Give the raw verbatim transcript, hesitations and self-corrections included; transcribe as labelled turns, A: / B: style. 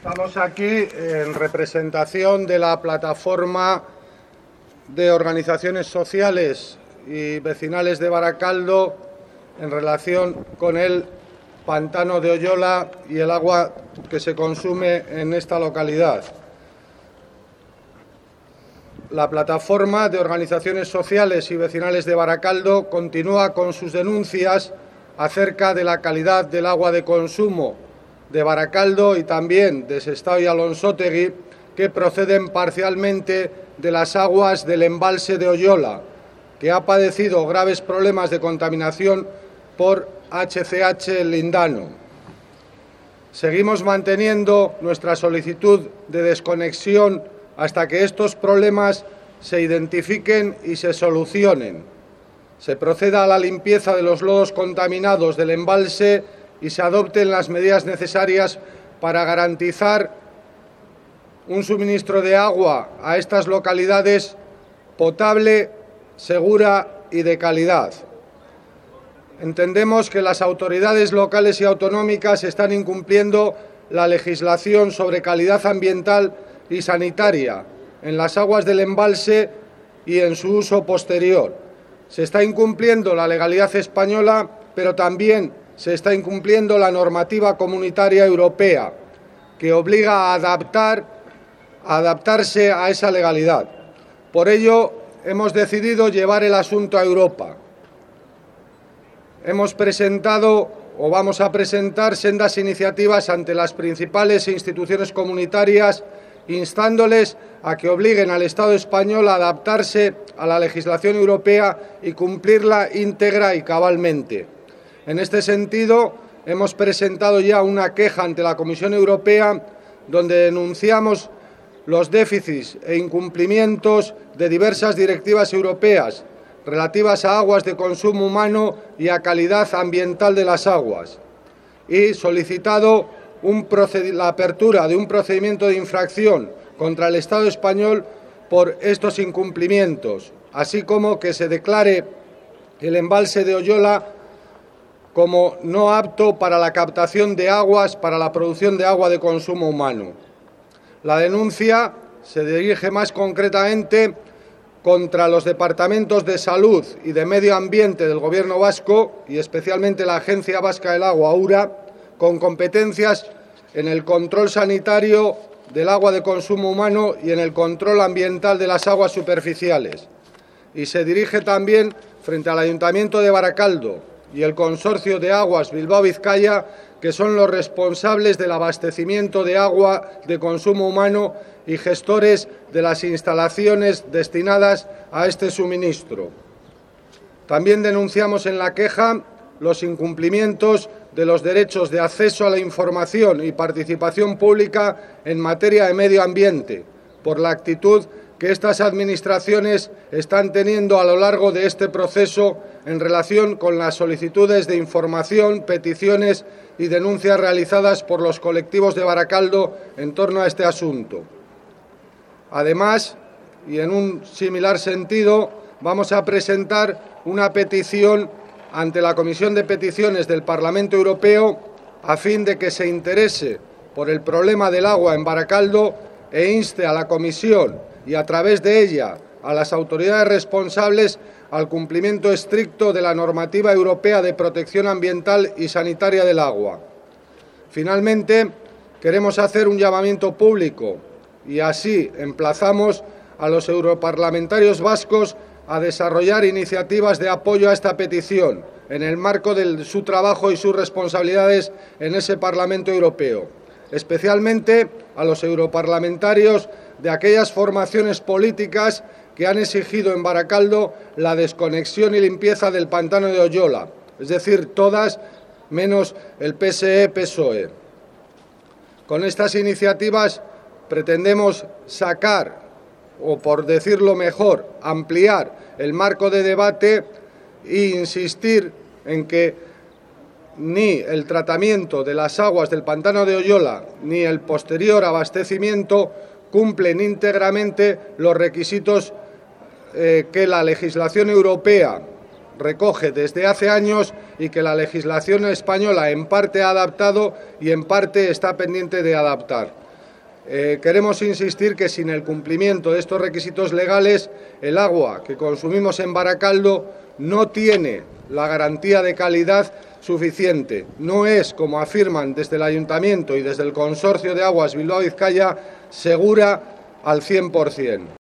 A: Estamos aquí en representación de la plataforma de organizaciones sociales y vecinales de Baracaldo en relación con el pantano de Oyola y el agua que se consume en esta localidad. La plataforma de organizaciones sociales y vecinales de Baracaldo continúa con sus denuncias acerca de la calidad del agua de consumo de Baracaldo y también de Sestao y Alonsotegi, que proceden parcialmente de las aguas del embalse de Oyola, que ha padecido graves problemas de contaminación por H C H lindano. Seguimos manteniendo nuestra solicitud de desconexión hasta que estos problemas se identifiquen y se solucionen. Se proceda a la limpieza de los lodos contaminados del embalse y se adopten las medidas necesarias para garantizar un suministro de agua a estas localidades potable, segura y de calidad. Entendemos que las autoridades locales y autonómicas están incumpliendo la legislación sobre calidad ambiental y sanitaria en las aguas del embalse y en su uso posterior. Se está incumpliendo la legalidad española, pero también se está incumpliendo la normativa comunitaria europea, que obliga a adaptar, a adaptarse a esa legalidad. Por ello, hemos decidido llevar el asunto a Europa. Hemos presentado o vamos a presentar sendas iniciativas ante las principales instituciones comunitarias, instándoles a que obliguen al Estado español a adaptarse a la legislación europea y cumplirla íntegra y cabalmente. En este sentido, hemos presentado ya una queja ante la Comisión Europea donde denunciamos los déficits e incumplimientos de diversas directivas europeas relativas a aguas de consumo humano y a calidad ambiental de las aguas, y solicitado un la apertura de un procedimiento de infracción contra el Estado español por estos incumplimientos, así como que se declare el embalse de Oyola como no apto para la captación de aguas para la producción de agua de consumo humano. La denuncia se dirige más concretamente contra los departamentos de Salud y de Medio Ambiente del Gobierno vasco y especialmente la Agencia Vasca del Agua, URA, con competencias en el control sanitario del agua de consumo humano y en el control ambiental de las aguas superficiales. Y se dirige también frente al Ayuntamiento de Baracaldo y el Consorcio de Aguas Bilbao-Vizcaya, que son los responsables del abastecimiento de agua de consumo humano y gestores de las instalaciones destinadas a este suministro. También denunciamos en la queja los incumplimientos de los derechos de acceso a la información y participación pública en materia de medio ambiente, por la actitud que estas administraciones están teniendo a lo largo de este proceso en relación con las solicitudes de información, peticiones y denuncias realizadas por los colectivos de Baracaldo en torno a este asunto. Además, y en un similar sentido, vamos a presentar una petición ante la Comisión de Peticiones del Parlamento Europeo a fin de que se interese por el problema del agua en Baracaldo e inste a la Comisión y a través de ella a las autoridades responsables al cumplimiento estricto de la normativa europea de protección ambiental y sanitaria del agua. Finalmente, queremos hacer un llamamiento público y así emplazamos a los europarlamentarios vascos a desarrollar iniciativas de apoyo a esta petición en el marco de su trabajo y sus responsabilidades en ese Parlamento Europeo, especialmente a los europarlamentarios de aquellas formaciones políticas que han exigido en Baracaldo la desconexión y limpieza del pantano de Oyola, es decir, todas menos el P S E-P S O E. Con estas iniciativas pretendemos sacar, o por decirlo mejor, ampliar el marco de debate e insistir en que ni el tratamiento de las aguas del pantano de Oyola ni el posterior abastecimiento cumplen íntegramente los requisitos eh, que la legislación europea recoge desde hace años y que la legislación española en parte ha adaptado y en parte está pendiente de adaptar. Eh, queremos insistir que sin el cumplimiento de estos requisitos legales, el agua que consumimos en Baracaldo no tiene la garantía de calidad suficiente. No es, como afirman desde el Ayuntamiento y desde el Consorcio de Aguas Bilbao Vizcaya, segura al cien por cien.